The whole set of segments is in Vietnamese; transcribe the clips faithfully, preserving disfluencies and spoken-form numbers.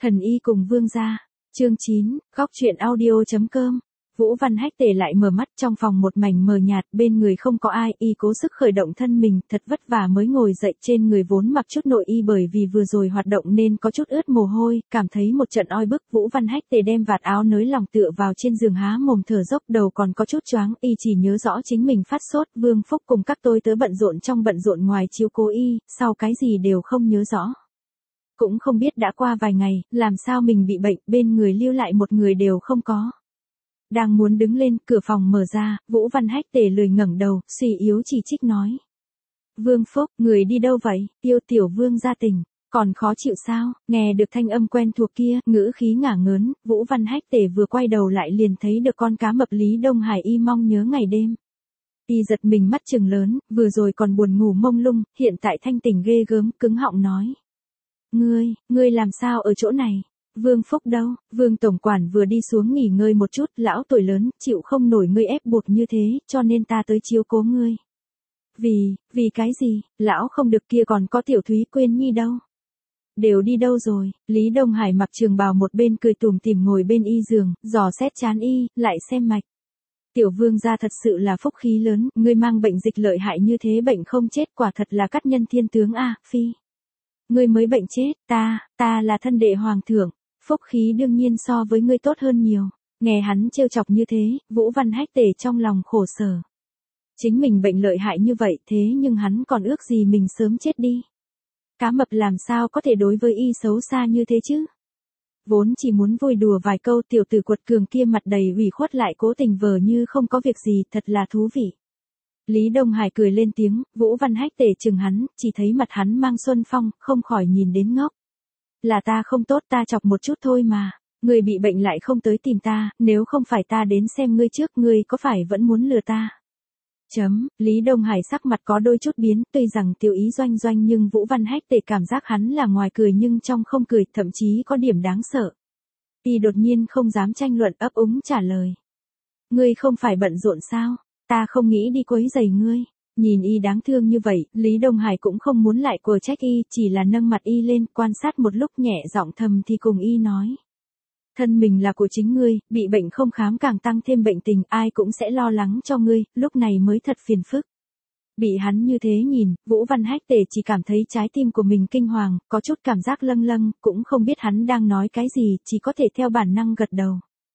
Thần y cùng vương gia. Chương chín, góc truyện audio chấm com. Vũ Văn Hách Tề lại mở mắt, trong phòng một mảnh mờ nhạt, bên người không có ai, y cố sức khởi động thân mình, thật vất vả mới ngồi dậy, trên người vốn mặc chút nội y bởi vì vừa rồi hoạt động nên có chút ướt mồ hôi, cảm thấy một trận oi bức. Vũ Văn Hách Tề đem vạt áo nới lòng tựa vào trên giường há mồm thở dốc, đầu còn có chút choáng, y chỉ nhớ rõ chính mình phát sốt, Vương Phúc cùng các tôi tớ bận rộn trong bận rộn ngoài chiếu cố y, sau cái gì đều không nhớ rõ. Cũng không biết đã qua vài ngày, làm sao mình bị bệnh, bên người lưu lại một người đều không có. Đang muốn đứng lên, cửa phòng mở ra, Vũ Văn Hách Tề lười ngẩng đầu, suy yếu chỉ trích nói. Vương Phúc, người đi đâu vậy, Tiêu tiểu vương gia tỉnh, còn khó chịu sao, nghe được thanh âm quen thuộc kia, ngữ khí ngả ngớn, Vũ Văn Hách Tề vừa quay đầu lại liền thấy được con cá mập Lý Đông Hải y mong nhớ ngày đêm. Y giật mình mắt trừng lớn, vừa rồi còn buồn ngủ mông lung, hiện tại thanh tỉnh ghê gớm, cứng họng nói. Ngươi, ngươi làm sao ở chỗ này? Vương Phúc đâu? Vương Tổng Quản vừa đi xuống nghỉ ngơi một chút, lão tuổi lớn, chịu không nổi ngươi ép buộc như thế, cho nên ta tới chiếu cố ngươi. Vì, vì cái gì, lão không được kia còn có Tiểu Thúy Quyên Nhi đâu? Đều đi đâu rồi? Lý Đông Hải mặc trường bào một bên cười tủm tỉm ngồi bên y giường, dò xét chán y, lại xem mạch. Tiểu vương gia thật sự là phúc khí lớn, ngươi mang bệnh dịch lợi hại như thế bệnh không chết quả thật là cát nhân thiên tướng a, phi. Ngươi mới bệnh chết, ta, ta là thân đệ hoàng thượng, phúc khí đương nhiên so với ngươi tốt hơn nhiều. Nghe hắn trêu chọc như thế, Vũ Văn Hách Tề trong lòng khổ sở. Chính mình bệnh lợi hại như vậy thế nhưng hắn còn ước gì mình sớm chết đi. Cá mập làm sao có thể đối với y xấu xa như thế chứ? Vốn chỉ muốn vui đùa vài câu, tiểu tử quật cường kia mặt đầy ủy khuất lại cố tình vờ như không có việc gì, thật là thú vị. Lý Đông Hải cười lên tiếng, Vũ Văn Hách Tề chừng hắn, chỉ thấy mặt hắn mang xuân phong, không khỏi nhìn đến ngốc. Là ta không tốt, ta chọc một chút thôi mà, ngươi bị bệnh lại không tới tìm ta, nếu không phải ta đến xem ngươi trước, ngươi có phải vẫn muốn lừa ta? Chấm, Lý Đông Hải sắc mặt có đôi chút biến, tuy rằng tiểu ý doanh doanh nhưng Vũ Văn Hách Tề cảm giác hắn là ngoài cười nhưng trong không cười, thậm chí có điểm đáng sợ. Y đột nhiên không dám tranh luận, ấp úng trả lời. Ngươi không phải bận rộn sao? Ta không nghĩ đi quấy rầy ngươi. Nhìn y đáng thương như vậy, Lý Đông Hải cũng không muốn lại quở trách y, chỉ là nâng mặt y lên, quan sát một lúc nhẹ giọng thầm thì cùng y nói. Thân mình là của chính ngươi, bị bệnh không khám càng tăng thêm bệnh tình, ai cũng sẽ lo lắng cho ngươi, lúc này mới thật phiền phức. Bị hắn như thế nhìn, Vũ Văn Hách Tề chỉ cảm thấy trái tim của mình kinh hoàng, có chút cảm giác lâng lâng, cũng không biết hắn đang nói cái gì, chỉ có thể theo bản năng gật đầu.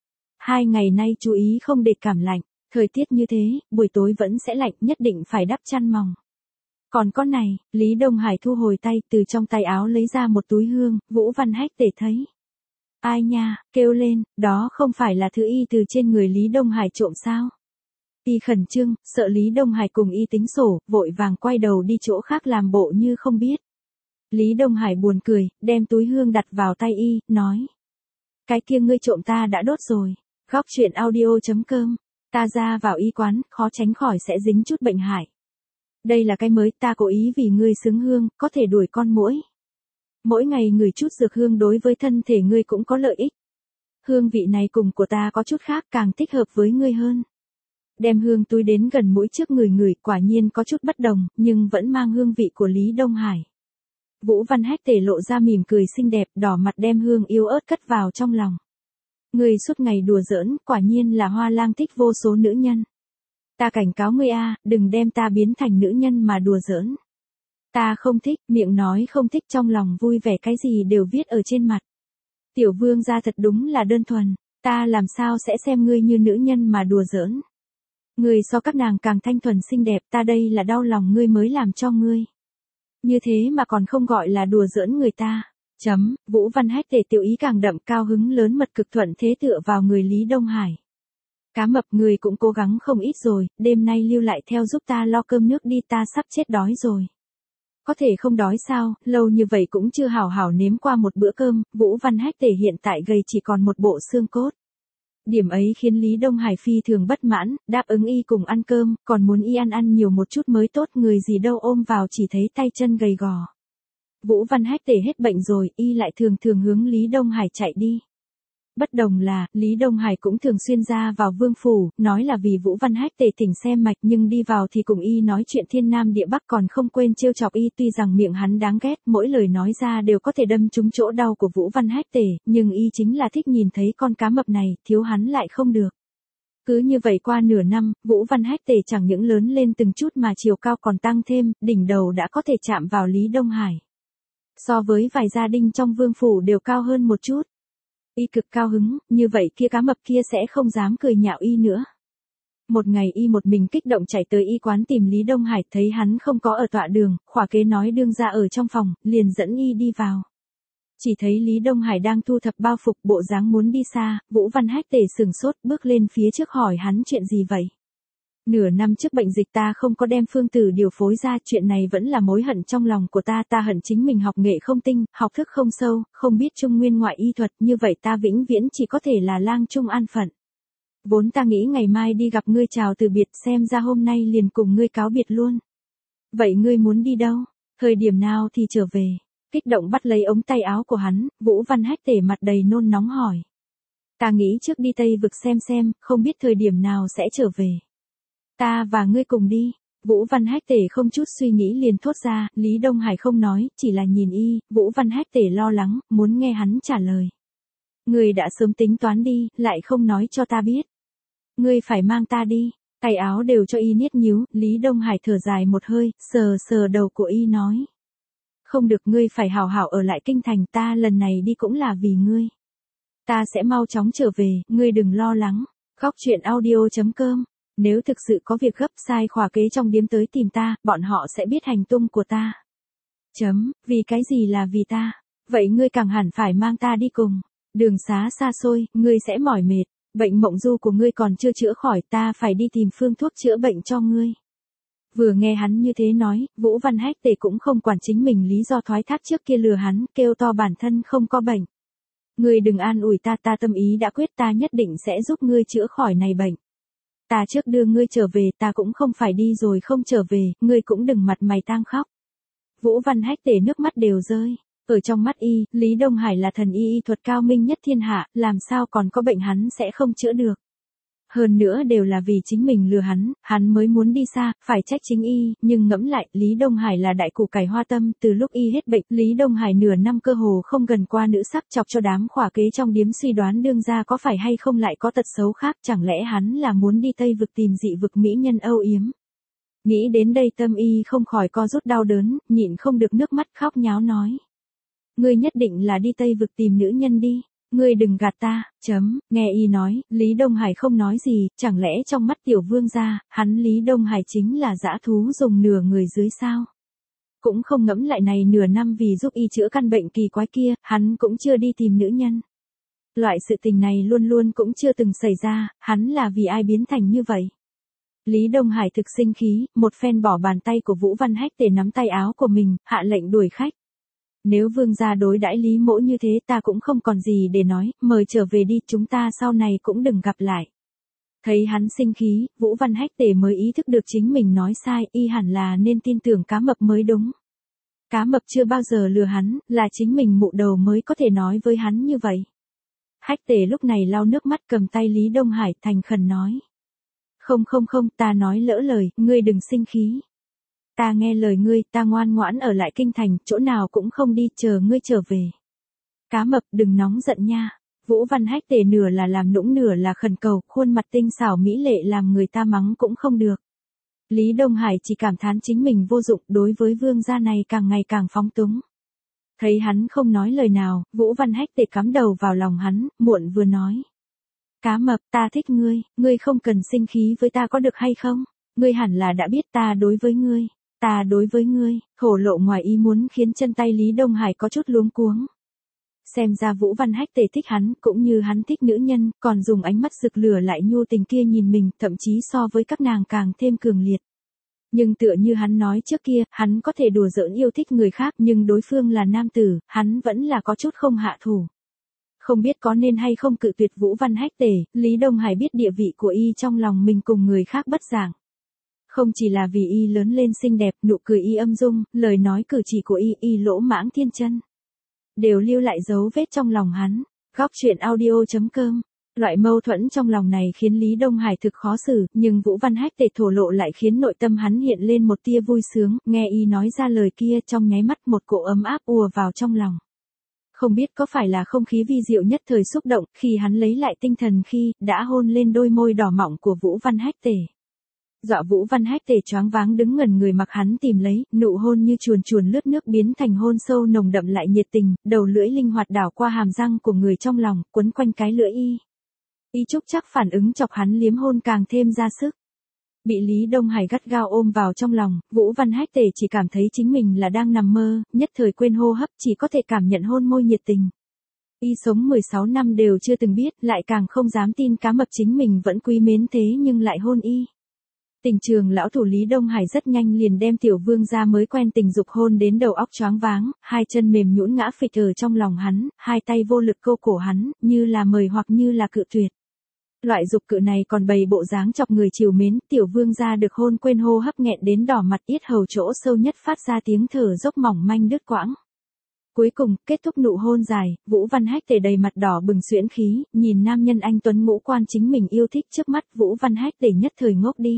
Hai ngày nay chú ý không để cảm lạnh. Thời tiết như thế, buổi tối vẫn sẽ lạnh, nhất định phải đắp chăn mỏng. Còn con này, Lý Đông Hải thu hồi tay, từ trong tay áo lấy ra một túi hương, Vũ Văn Hách Tề thấy. Ai nha, kêu lên, đó không phải là thứ y từ trên người Lý Đông Hải trộm sao? Y khẩn trương, sợ Lý Đông Hải cùng y tính sổ, vội vàng quay đầu đi chỗ khác làm bộ như không biết. Lý Đông Hải buồn cười, đem túi hương đặt vào tay y, nói. Cái kia ngươi trộm ta đã đốt rồi. Góc truyện audio chấm com. Ta ra vào y quán, khó tránh khỏi sẽ dính chút bệnh hại. Đây là cái mới, ta cố ý vì ngươi xứng hương, có thể đuổi con muỗi. Mỗi ngày ngửi chút dược hương đối với thân thể ngươi cũng có lợi ích. Hương vị này cùng của ta có chút khác, càng thích hợp với ngươi hơn. Đem hương túi đến gần mũi trước người ngửi, quả nhiên có chút bất đồng, nhưng vẫn mang hương vị của Lý Đông Hải. Vũ Văn Hách Tề lộ ra mỉm cười xinh đẹp, đỏ mặt đem hương yếu ớt cất vào trong lòng. Ngươi suốt ngày đùa giỡn, quả nhiên là hoa lang thích vô số nữ nhân. Ta cảnh cáo ngươi a, đừng đem ta biến thành nữ nhân mà đùa giỡn. Ta không thích, miệng nói không thích, trong lòng vui vẻ cái gì đều viết ở trên mặt. Tiểu vương gia thật đúng là đơn thuần, ta làm sao sẽ xem ngươi như nữ nhân mà đùa giỡn. Ngươi so các nàng càng thanh thuần xinh đẹp, ta đây là đau lòng ngươi mới làm cho ngươi. Như thế mà còn không gọi là đùa giỡn người ta. Chấm, Vũ Văn Hách Tề tiểu ý càng đậm, cao hứng lớn mật cực thuận thế tựa vào người Lý Đông Hải. Cá mập, người cũng cố gắng không ít rồi, đêm nay lưu lại theo giúp ta lo cơm nước đi, ta sắp chết đói rồi. Có thể không đói sao, lâu như vậy cũng chưa hảo hảo nếm qua một bữa cơm, Vũ Văn Hách Tề hiện tại gầy chỉ còn một bộ xương cốt. Điểm ấy khiến Lý Đông Hải phi thường bất mãn, đáp ứng y cùng ăn cơm, còn muốn y ăn ăn nhiều một chút mới tốt, người gì đâu ôm vào chỉ thấy tay chân gầy gò. Vũ Văn Hách Tề hết bệnh rồi, y lại thường thường hướng Lý Đông Hải chạy đi. Bất đồng là, Lý Đông Hải cũng thường xuyên ra vào vương phủ, nói là vì Vũ Văn Hách Tề tỉnh xem mạch nhưng đi vào thì cùng y nói chuyện thiên nam địa bắc còn không quên trêu chọc y tuy rằng miệng hắn đáng ghét, mỗi lời nói ra đều có thể đâm trúng chỗ đau của Vũ Văn Hách Tề, nhưng y chính là thích nhìn thấy con cá mập này, thiếu hắn lại không được. Cứ như vậy qua nửa năm, Vũ Văn Hách Tề chẳng những lớn lên từng chút mà chiều cao còn tăng thêm, đỉnh đầu đã có thể chạm vào Lý Đông Hải. So với vài gia đình trong vương phủ đều cao hơn một chút. Y cực cao hứng, như vậy kia cá mập kia sẽ không dám cười nhạo y nữa. Một ngày y một mình kích động chạy tới y quán tìm Lý Đông Hải, thấy hắn không có ở tọa đường, khỏa kế nói đương ra ở trong phòng, liền dẫn y đi vào. Chỉ thấy Lý Đông Hải đang thu thập bao phục, bộ dáng muốn đi xa, Vũ Văn Hách Tề sừng sốt bước lên phía trước hỏi hắn chuyện gì vậy. Nửa năm trước bệnh dịch ta không có đem phương tử điều phối ra, chuyện này vẫn là mối hận trong lòng của ta, ta hận chính mình học nghệ không tinh, học thức không sâu, không biết trung nguyên ngoại y thuật, như vậy ta vĩnh viễn chỉ có thể là lang trung an phận. Vốn ta nghĩ ngày mai đi gặp ngươi chào từ biệt, xem ra hôm nay liền cùng ngươi cáo biệt luôn. Vậy ngươi muốn đi đâu? Thời điểm nào thì trở về? Kích động bắt lấy ống tay áo của hắn, Vũ Văn Hách Tề mặt đầy nôn nóng hỏi. Ta nghĩ trước đi Tây Vực xem xem, không biết thời điểm nào sẽ trở về. Ta và ngươi cùng đi. Vũ Văn Hách Tề không chút suy nghĩ liền thốt ra, Lý Đông Hải không nói, chỉ là nhìn y, Vũ Văn Hách Tề lo lắng, muốn nghe hắn trả lời. Ngươi đã sớm tính toán đi, lại không nói cho ta biết. Ngươi phải mang ta đi, tay áo đều cho y niết nhíu, Lý Đông Hải thở dài một hơi, sờ sờ đầu của y nói. Không được, ngươi phải hào hảo ở lại kinh thành, ta lần này đi cũng là vì ngươi. Ta sẽ mau chóng trở về, ngươi đừng lo lắng. Góc truyện audio chấm com. Nếu thực sự có việc gấp sai khỏa kế trong điếm tới tìm ta, bọn họ sẽ biết hành tung của ta. Chấm, vì cái gì là vì ta? Vậy ngươi càng hẳn phải mang ta đi cùng. Đường xá xa xôi, ngươi sẽ mỏi mệt. Bệnh mộng du của ngươi còn chưa chữa khỏi, ta phải đi tìm phương thuốc chữa bệnh cho ngươi. Vừa nghe hắn như thế nói, Vũ Văn Hách Tề cũng không quản chính mình lý do thoái thác trước kia lừa hắn, kêu to bản thân không có bệnh. Ngươi đừng an ủi ta, ta tâm ý đã quyết, ta nhất định sẽ giúp ngươi chữa khỏi này bệnh. Ta trước đưa ngươi trở về, ta cũng không phải đi rồi không trở về, ngươi cũng đừng mặt mày tang khóc. Vũ Văn Hách Tề nước mắt đều rơi. Ở trong mắt y, Lý Đông Hải là thần y y thuật cao minh nhất thiên hạ, làm sao còn có bệnh hắn sẽ không chữa được. Hơn nữa đều là vì chính mình lừa hắn, hắn mới muốn đi xa, phải trách chính y, nhưng ngẫm lại, Lý Đông Hải là đại củ cải hoa tâm, từ lúc y hết bệnh, Lý Đông Hải nửa năm cơ hồ không gần qua nữ sắc, chọc cho đám khỏa kế trong điếm suy đoán đương ra có phải hay không lại có tật xấu khác, chẳng lẽ hắn là muốn đi Tây Vực tìm dị vực mỹ nhân âu yếm. Nghĩ đến đây tâm y không khỏi co rút đau đớn, nhịn không được nước mắt khóc nháo nói. Ngươi nhất định là đi Tây Vực tìm nữ nhân đi. Ngươi đừng gạt ta, chấm, nghe y nói, Lý Đông Hải không nói gì, chẳng lẽ trong mắt tiểu vương gia, hắn Lý Đông Hải chính là dã thú dùng nửa người dưới sao? Cũng không ngẫm lại này nửa năm vì giúp y chữa căn bệnh kỳ quái kia, hắn cũng chưa đi tìm nữ nhân. Loại sự tình này luôn luôn cũng chưa từng xảy ra, hắn là vì ai biến thành như vậy? Lý Đông Hải thực sinh khí, một phen bỏ bàn tay của Vũ Văn Hách Tề nắm tay áo của mình, hạ lệnh đuổi khách. Nếu vương gia đối đãi Lý mỗ như thế ta cũng không còn gì để nói, mời trở về đi, chúng ta sau này cũng đừng gặp lại. Thấy hắn sinh khí, Vũ Văn Hách Tề mới ý thức được chính mình nói sai, y hẳn là nên tin tưởng cá mập mới đúng. Cá mập chưa bao giờ lừa hắn, là chính mình mụ đầu mới có thể nói với hắn như vậy. Hách Tề lúc này lau nước mắt cầm tay Lý Đông Hải thành khẩn nói. Không không không, ta nói lỡ lời, ngươi đừng sinh khí. Ta nghe lời ngươi, ta ngoan ngoãn ở lại kinh thành, chỗ nào cũng không đi, chờ ngươi trở về. Cá mập đừng nóng giận nha. Vũ Văn Hách Tề nửa là làm nũng nửa là khẩn cầu, khuôn mặt tinh xảo mỹ lệ làm người ta mắng cũng không được. Lý Đông Hải chỉ cảm thán chính mình vô dụng, đối với vương gia này càng ngày càng phóng túng. Thấy hắn không nói lời nào, Vũ Văn Hách Tề cắm đầu vào lòng hắn, muộn vừa nói. Cá mập, ta thích ngươi, ngươi không cần sinh khí với ta có được hay không? Ngươi hẳn là đã biết ta đối với ngươi. Ta đối với ngươi, thổ lộ ngoài ý muốn khiến chân tay Lý Đông Hải có chút luống cuống. Xem ra Vũ Văn Hách Tề thích hắn, cũng như hắn thích nữ nhân, còn dùng ánh mắt rực lửa lại nhu tình kia nhìn mình, thậm chí so với các nàng càng thêm cường liệt. Nhưng tựa như hắn nói trước kia, hắn có thể đùa giỡn yêu thích người khác, nhưng đối phương là nam tử, hắn vẫn là có chút không hạ thủ. Không biết có nên hay không cự tuyệt Vũ Văn Hách Tề, Lý Đông Hải biết địa vị của y trong lòng mình cùng người khác bất giảng. Không chỉ là vì y lớn lên xinh đẹp, nụ cười y âm dung, lời nói cử chỉ của y, y lỗ mãng thiên chân. Đều lưu lại dấu vết trong lòng hắn. Góc truyện audio.com. Loại mâu thuẫn trong lòng này khiến Lý Đông Hải thực khó xử, nhưng Vũ Văn Hách Tề thổ lộ lại khiến nội tâm hắn hiện lên một tia vui sướng, nghe y nói ra lời kia trong nháy mắt một cỗ ấm áp ùa vào trong lòng. Không biết có phải là không khí vi diệu nhất thời xúc động, khi hắn lấy lại tinh thần khi đã hôn lên đôi môi đỏ mọng của Vũ Văn Hách Tề. Dọa Vũ Văn Hách Tề choáng váng đứng ngẩn người mặc hắn tìm lấy, nụ hôn như chuồn chuồn lướt nước biến thành hôn sâu nồng đậm lại nhiệt tình, đầu lưỡi linh hoạt đảo qua hàm răng của người trong lòng, quấn quanh cái lưỡi y. Y Trúc chắc phản ứng chọc hắn liếm hôn càng thêm ra sức. Bị Lý Đông Hải gắt gao ôm vào trong lòng, Vũ Văn Hách Tề chỉ cảm thấy chính mình là đang nằm mơ, nhất thời quên hô hấp, chỉ có thể cảm nhận hôn môi nhiệt tình. Y sống mười sáu năm đều chưa từng biết, lại càng không dám tin cá mập chính mình vẫn quý mến thế nhưng lại hôn y. Tình trường lão thủ Lý Đông Hải rất nhanh liền đem tiểu vương gia mới quen tình dục hôn đến đầu óc choáng váng, hai chân mềm nhũn ngã phịch ở trong lòng hắn, hai tay vô lực câu cổ hắn, như là mời hoặc như là cự tuyệt. Loại dục cự này còn bày bộ dáng chọc người chiều mến, tiểu vương gia được hôn quên hô hấp nghẹn đến đỏ mặt, yết hầu chỗ sâu nhất phát ra tiếng thở dốc mỏng manh đứt quãng. Cuối cùng, kết thúc nụ hôn dài, Vũ Văn Hách Tề đầy mặt đỏ bừng xuyễn khí, nhìn nam nhân anh tuấn ngũ quan chính mình yêu thích trước mắt, Vũ Văn Hách Tề nhất thời ngốc đi.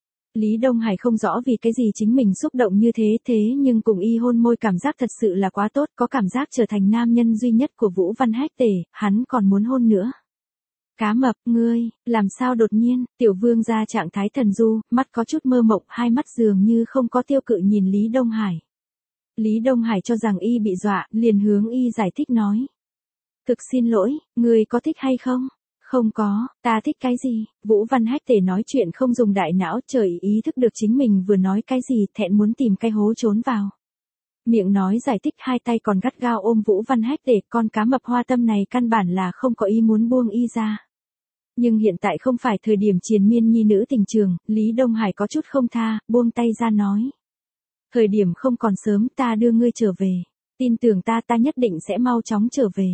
Lý Đông Hải không rõ vì cái gì chính mình xúc động như thế thế nhưng cùng y hôn môi cảm giác thật sự là quá tốt, có cảm giác trở thành nam nhân duy nhất của Vũ Văn Hách Tề, hắn còn muốn hôn nữa. Cá mập, ngươi, làm sao đột nhiên, tiểu vương ra trạng thái thần du, mắt có chút mơ mộng, hai mắt dường như không có tiêu cự nhìn Lý Đông Hải. Lý Đông Hải cho rằng y bị dọa, liền hướng y giải thích nói. Thực xin lỗi, ngươi có thích hay không? Không có, ta thích cái gì? Vũ Văn Hách Tề nói chuyện không dùng đại não, trời ý thức được chính mình vừa nói cái gì, thẹn muốn tìm cái hố trốn vào. Miệng nói giải thích, hai tay còn gắt gao ôm Vũ Văn Hách Tề, con cá mập hoa tâm này căn bản là không có ý muốn buông y ra. Nhưng hiện tại không phải thời điểm triền miên nhi nữ tình trường, Lý Đông Hải có chút không tha, buông tay ra nói. Thời điểm không còn sớm, ta đưa ngươi trở về. Tin tưởng ta, ta nhất định sẽ mau chóng trở về.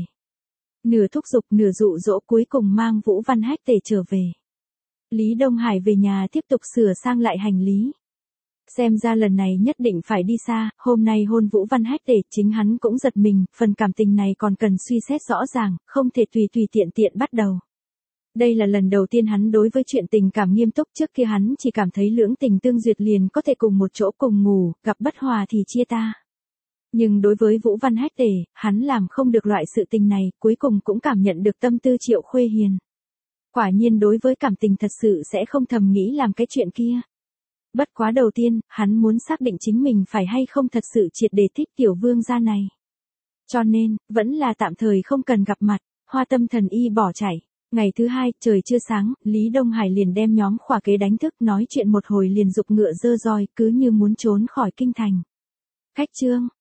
Nửa thúc giục nửa dụ dỗ cuối cùng mang Vũ Văn Hách Tề trở về. Lý Đông Hải về nhà tiếp tục sửa sang lại hành lý. Xem ra lần này nhất định phải đi xa, hôm nay hôn Vũ Văn Hách Tề chính hắn cũng giật mình, phần cảm tình này còn cần suy xét rõ ràng, không thể tùy tùy tiện tiện bắt đầu. Đây là lần đầu tiên hắn đối với chuyện tình cảm nghiêm túc, trước kia hắn chỉ cảm thấy lưỡng tình tương duyệt liền có thể cùng một chỗ cùng ngủ, gặp bất hòa thì chia ta. Nhưng đối với Vũ Văn Hách Tề, hắn làm không được loại sự tình này, cuối cùng cũng cảm nhận được tâm tư Triệu Khuê Hiền. Quả nhiên đối với cảm tình thật sự sẽ không thầm nghĩ làm cái chuyện kia. Bất quá đầu tiên, hắn muốn xác định chính mình phải hay không thật sự triệt để thích tiểu vương gia này. Cho nên, vẫn là tạm thời không cần gặp mặt, hoa tâm thần y bỏ chạy. Ngày thứ hai, trời chưa sáng, Lý Đông Hải liền đem nhóm khỏa kế đánh thức, nói chuyện một hồi liền giục ngựa dơ roi, cứ như muốn trốn khỏi kinh thành. Khách trương,